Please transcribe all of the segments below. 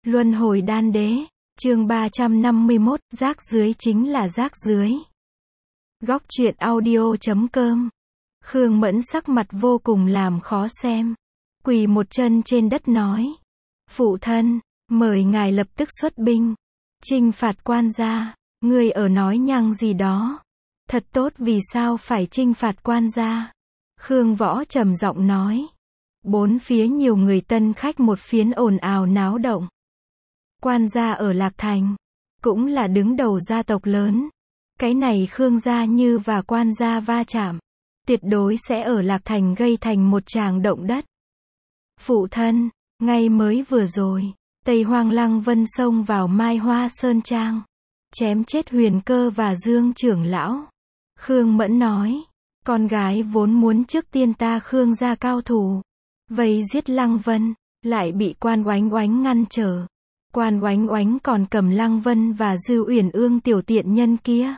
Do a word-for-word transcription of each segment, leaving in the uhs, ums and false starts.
Luân hồi đan đế, chương ba trăm năm mươi mốt, rác dưới chính là rác dưới. Góc truyện audio chấm com. Khương Mẫn sắc mặt vô cùng làm khó xem. Quỳ một chân trên đất nói. Phụ thân, mời ngài lập tức xuất binh. Chinh phạt quan gia, ngươi ở nói nhăng gì đó. Thật tốt, vì sao phải chinh phạt quan gia? Khương Võ trầm giọng nói. Bốn phía nhiều người tân khách một phiến ồn ào náo động. Quan gia ở Lạc Thành, cũng là đứng đầu gia tộc lớn. Cái này Khương Gia Như và quan gia va chạm, tuyệt đối sẽ ở Lạc Thành gây thành một tràng động đất. Phụ thân, ngay mới vừa rồi, Tây Hoang Lăng Vân xông vào Mai Hoa Sơn Trang, chém chết Huyền Cơ và Dương trưởng lão. Khương Mẫn nói, con gái vốn muốn trước tiên ta Khương gia cao thủ, vây giết Lăng Vân, lại bị Quan Oánh Oánh ngăn trở. Quan Oánh Oánh còn cầm Lăng Vân và Dư Uyển Ương tiểu tiện nhân kia,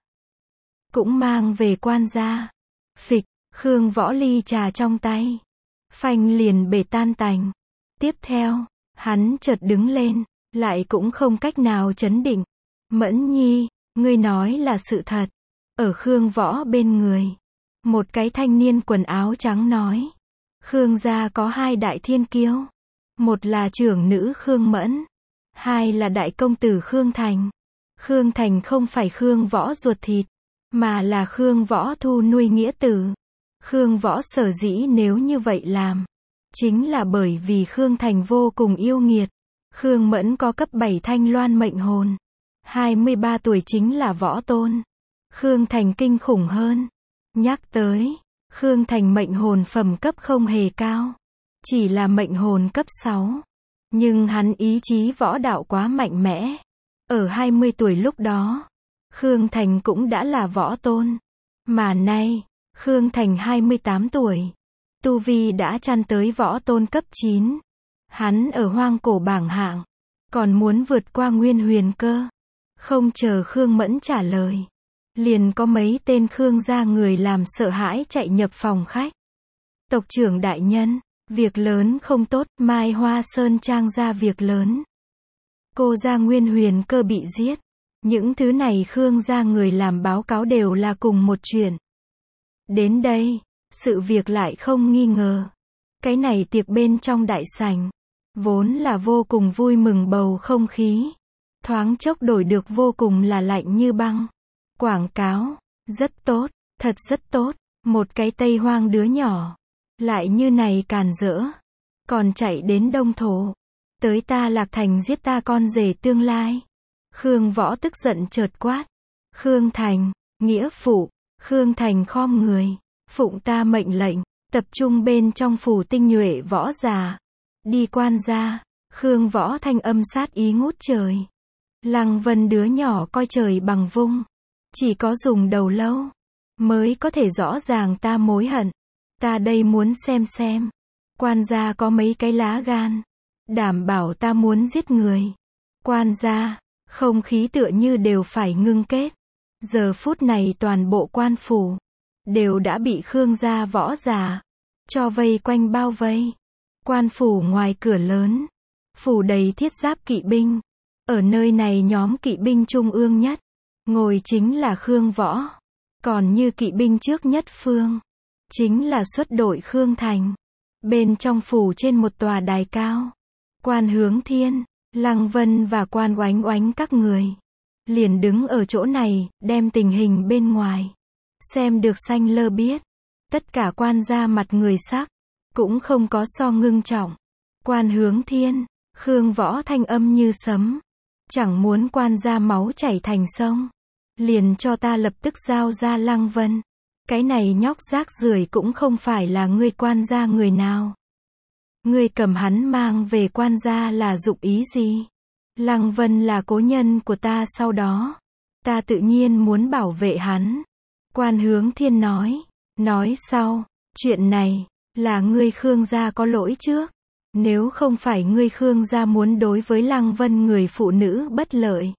cũng mang về quan gia. Phịch, Khương Võ ly trà trong tay, phanh liền bể tan tành. Tiếp theo, hắn chợt đứng lên, lại cũng không cách nào trấn định. Mẫn Nhi, ngươi nói là sự thật. Ở Khương Võ bên người, một cái thanh niên quần áo trắng nói. Khương gia có hai đại thiên kiêu. Một là trưởng nữ Khương Mẫn, hai là đại công tử Khương Thành. Khương Thành không phải Khương Võ ruột thịt, mà là Khương Võ thu nuôi nghĩa tử. Khương Võ sở dĩ nếu như vậy làm, chính là bởi vì Khương Thành vô cùng yêu nghiệt. Khương Mẫn có cấp bảy thanh loan mệnh hồn, hai mươi ba tuổi chính là võ tôn. Khương Thành kinh khủng hơn. Nhắc tới, Khương Thành mệnh hồn phẩm cấp không hề cao, chỉ là mệnh hồn cấp sáu. Nhưng hắn ý chí võ đạo quá mạnh mẽ. Ở hai mươi tuổi lúc đó, Khương Thành cũng đã là võ tôn. Mà nay, Khương Thành hai mươi tám tuổi, tu vi đã chăn tới võ tôn cấp chín. Hắn ở hoang cổ bảng hạng, còn muốn vượt qua Nguyên Huyền Cơ. Không chờ Khương Mẫn trả lời, liền có mấy tên Khương gia người làm sợ hãi chạy nhập phòng khách. Tộc trưởng đại nhân, việc lớn không tốt, Mai Hoa Sơn Trang ra việc lớn. Cô gia Nguyên Huyền Cơ bị giết. Những thứ này Khương gia người làm báo cáo đều là cùng một chuyện. Đến đây, sự việc lại không nghi ngờ. Cái này tiệc bên trong đại sảnh, vốn là vô cùng vui mừng, bầu không khí thoáng chốc đổi được vô cùng là lạnh như băng. Quảng cáo, rất tốt, thật rất tốt. Một cái Tây Hoang đứa nhỏ, lại như này càn rỡ, còn chạy đến Đông Thổ, tới ta Lạc Thành giết ta con rể tương lai. Khương Võ tức giận chợt quát. Khương Thành, nghĩa phụ. Khương Thành khom người, phụng ta mệnh lệnh, tập trung bên trong phủ tinh nhuệ võ già, đi quan gia. Khương Võ thanh âm sát ý ngút trời. Lăng Vân đứa nhỏ coi trời bằng vung, chỉ có dùng đầu lâu mới có thể rõ ràng ta mối hận. Ta đây muốn xem xem, quan gia có mấy cái lá gan, đảm bảo ta muốn giết người. Quan gia, không khí tựa như đều phải ngưng kết. Giờ phút này toàn bộ quan phủ đều đã bị Khương gia võ giả cho vây quanh bao vây. Quan phủ ngoài cửa lớn, phủ đầy thiết giáp kỵ binh. Ở nơi này nhóm kỵ binh trung ương nhất, ngồi chính là Khương Võ. Còn như kỵ binh trước nhất phương, chính là xuất đội Khương Thành. Bên trong phủ trên một tòa đài cao, Quan Hướng Thiên, Lăng Vân và Quan Oánh Oánh các người liền đứng ở chỗ này, đem tình hình bên ngoài xem được xanh lơ biết. Tất cả quan gia mặt người sắc, cũng không có so ngưng trọng. Quan Hướng Thiên, Khương Võ thanh âm như sấm. Chẳng muốn quan gia máu chảy thành sông, liền cho ta lập tức giao ra Lăng Vân. Cái này nhóc rác rưởi cũng không phải là ngươi quan gia người nào. Ngươi cầm hắn mang về quan gia là dụng ý gì? Lăng Vân là cố nhân của ta, sau đó ta tự nhiên muốn bảo vệ hắn. Quan Hướng Thiên nói. Nói sau, chuyện này là ngươi Khương gia có lỗi trước. Nếu không phải ngươi Khương gia muốn đối với Lăng Vân người phụ nữ bất lợi,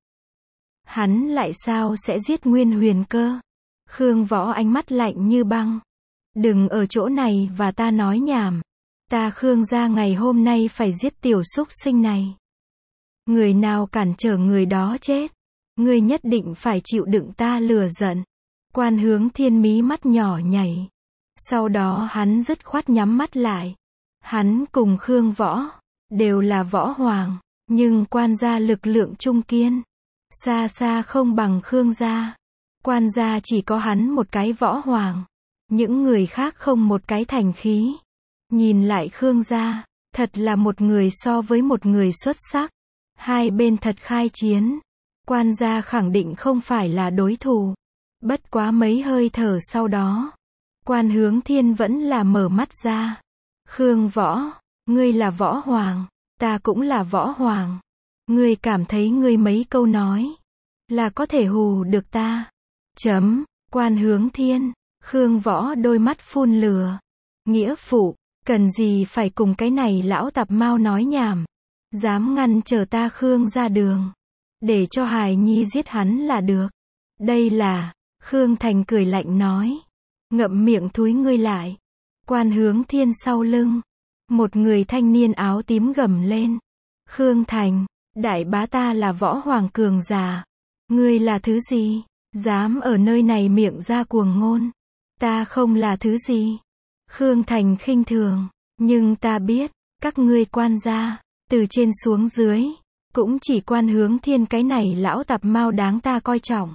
hắn lại sao sẽ giết Nguyên Huyền Cơ? Khương Võ ánh mắt lạnh như băng. Đừng ở chỗ này và ta nói nhảm. Ta Khương gia ngày hôm nay phải giết tiểu súc sinh này. Người nào cản trở người đó chết. Ngươi nhất định phải chịu đựng ta lừa giận. Quan Hướng Thiên mí mắt nhỏ nhảy. Sau đó hắn dứt khoát nhắm mắt lại. Hắn cùng Khương Võ, đều là võ hoàng, nhưng quan gia lực lượng trung kiên. Xa xa không bằng Khương gia. Quan gia chỉ có hắn một cái võ hoàng. Những người khác không một cái thành khí. Nhìn lại Khương gia, thật là một người so với một người xuất sắc. Hai bên thật khai chiến. Quan gia khẳng định không phải là đối thủ. Bất quá mấy hơi thở sau đó, Quan Hướng Thiên vẫn là mở mắt ra. Khương Võ, ngươi là võ hoàng, ta cũng là võ hoàng. Ngươi cảm thấy ngươi mấy câu nói là có thể hù được ta? Chấm, Quan Hướng Thiên, Khương Võ đôi mắt phun lửa. Nghĩa phụ, cần gì phải cùng cái này lão tạp mao nói nhảm. Dám ngăn trở ta Khương ra đường. Để cho hài nhi giết hắn là được. Đây là, Khương Thành cười lạnh nói. Ngậm miệng thúi ngươi lại. Quan Hướng Thiên sau lưng. Một người thanh niên áo tím gầm lên. Khương Thành, đại bá ta là võ hoàng cường giả. Ngươi là thứ gì? Dám ở nơi này miệng ra cuồng ngôn. Ta không là thứ gì. Khương Thành khinh thường. Nhưng ta biết, các ngươi quan gia, từ trên xuống dưới, cũng chỉ Quan Hướng Thiên cái này lão tạp mao đáng ta coi trọng.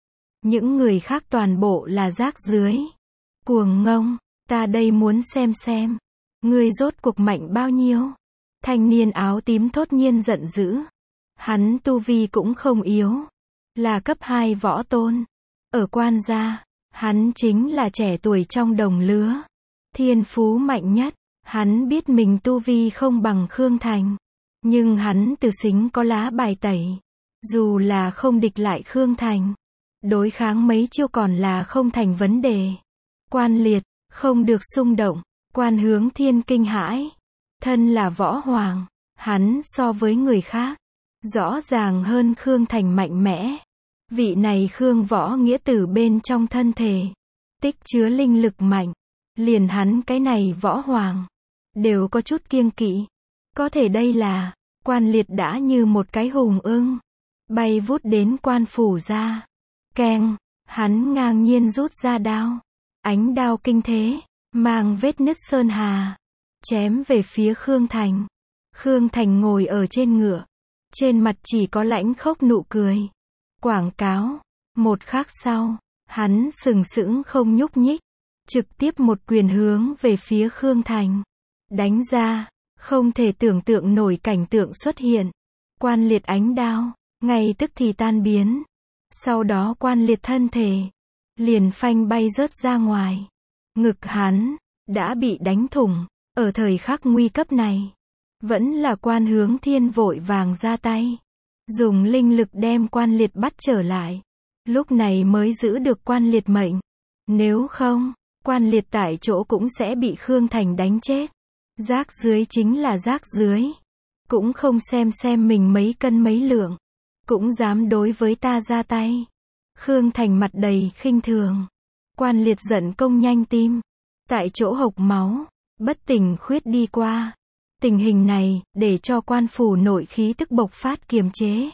Những người khác toàn bộ là rác rưới. Cuồng ngông, ta đây muốn xem xem. Ngươi rốt cuộc mạnh bao nhiêu? Thanh niên áo tím thốt nhiên giận dữ. Hắn tu vi cũng không yếu. Là cấp hai võ tôn. Ở quan gia, hắn chính là trẻ tuổi trong đồng lứa. Thiên phú mạnh nhất. Hắn biết mình tu vi không bằng Khương Thành. Nhưng hắn từ xính có lá bài tẩy. Dù là không địch lại Khương Thành, đối kháng mấy chiêu còn là không thành vấn đề. Quan Liệt, không được xung động. Quan Hướng Thiên kinh hãi. Thân là võ hoàng, hắn so với người khác, rõ ràng hơn Khương Thành mạnh mẽ. Vị này Khương Võ nghĩa tử bên trong thân thể, tích chứa linh lực mạnh. Liền hắn cái này võ hoàng, đều có chút kiêng kỵ. Có thể đây là, Quan Liệt đã như một cái hùng ưng, bay vút đến quan phủ ra. Keng, hắn ngang nhiên rút ra đao. Ánh đao kinh thế, mang vết nứt sơn hà, chém về phía Khương Thành. Khương Thành ngồi ở trên ngựa, trên mặt chỉ có lãnh khốc nụ cười. Quảng cáo, một khắc sau, hắn sừng sững không nhúc nhích, trực tiếp một quyền hướng về phía Khương Thành. Đánh ra, không thể tưởng tượng nổi cảnh tượng xuất hiện. Quan Liệt ánh đao, ngay tức thì tan biến. Sau đó Quan Liệt thân thể, liền phanh bay rớt ra ngoài. Ngực hắn, đã bị đánh thủng. Ở thời khắc nguy cấp này, vẫn là Quan Hướng Thiên vội vàng ra tay. Dùng linh lực đem Quan Liệt bắt trở lại. Lúc này mới giữ được Quan Liệt mệnh. Nếu không, Quan Liệt tại chỗ cũng sẽ bị Khương Thành đánh chết. Rác dưới chính là rác dưới. Cũng không xem xem mình mấy cân mấy lượng. Cũng dám đối với ta ra tay. Khương Thành mặt đầy khinh thường. Quan Liệt giận công nhanh tim. Tại chỗ hộc máu, bất tỉnh khuyết đi qua. Tình hình này, để cho quan phủ nội khí tức bộc phát kiềm chế.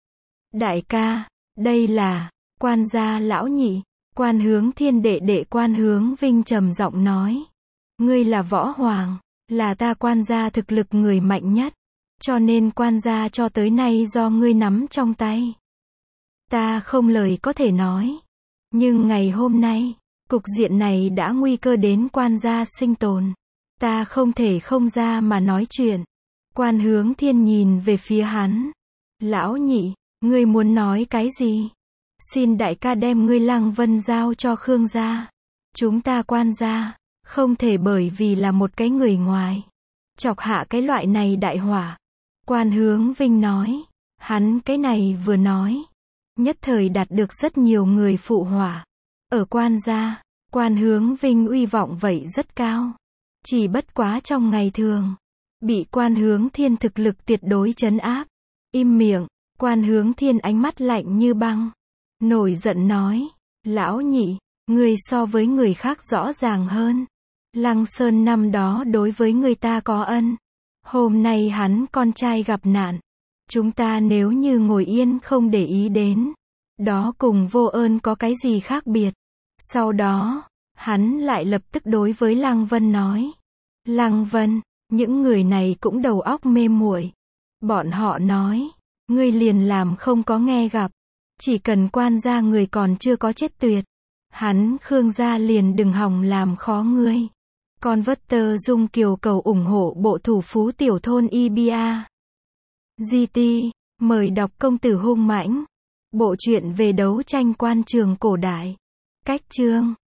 Đại ca, đây là, Quan gia lão nhị. Quan Hướng Thiên đệ đệ Quan Hướng Vinh trầm giọng nói. Ngươi là võ hoàng, là ta Quan gia thực lực người mạnh nhất. Cho nên Quan gia cho tới nay do ngươi nắm trong tay. Ta không lời có thể nói. Nhưng ngày hôm nay, cục diện này đã nguy cơ đến Quan gia sinh tồn. Ta không thể không ra mà nói chuyện. Quan Hướng Thiên nhìn về phía hắn. Lão nhị, ngươi muốn nói cái gì? Xin đại ca đem ngươi Lăng Vân giao cho Khương gia. Chúng ta Quan gia, không thể bởi vì là một cái người ngoài, chọc hạ cái loại này đại hỏa. Quan Hướng Vinh nói. Hắn cái này vừa nói, nhất thời đạt được rất nhiều người phụ hỏa. Ở Quan gia, Quan Hướng Vinh uy vọng vậy rất cao. Chỉ bất quá trong ngày thường, bị Quan Hướng Thiên thực lực tuyệt đối trấn áp. Im miệng. Quan Hướng Thiên ánh mắt lạnh như băng, nổi giận nói. Lão nhị, ngươi so với người khác rõ ràng hơn. Lăng Sơn năm đó đối với người ta có ân. Hôm nay hắn con trai gặp nạn, Chúng ta nếu như ngồi yên không để ý đến, đó cùng vô ơn có cái gì khác biệt. Sau đó, hắn lại lập tức đối với Lăng Vân nói. Lăng Vân, những người này cũng đầu óc mê muội. Bọn họ nói, ngươi liền làm không có nghe gặp. Chỉ cần quan gia người còn chưa có chết tuyệt. Hắn Khương gia liền đừng hòng làm khó ngươi. Con vất tơ dung kiều cầu ủng hộ bộ thủ phú tiểu thôn Ibia. giê tê, mời đọc Công tử hung mãnh. Bộ truyện về đấu tranh quan trường cổ đại. Cách chương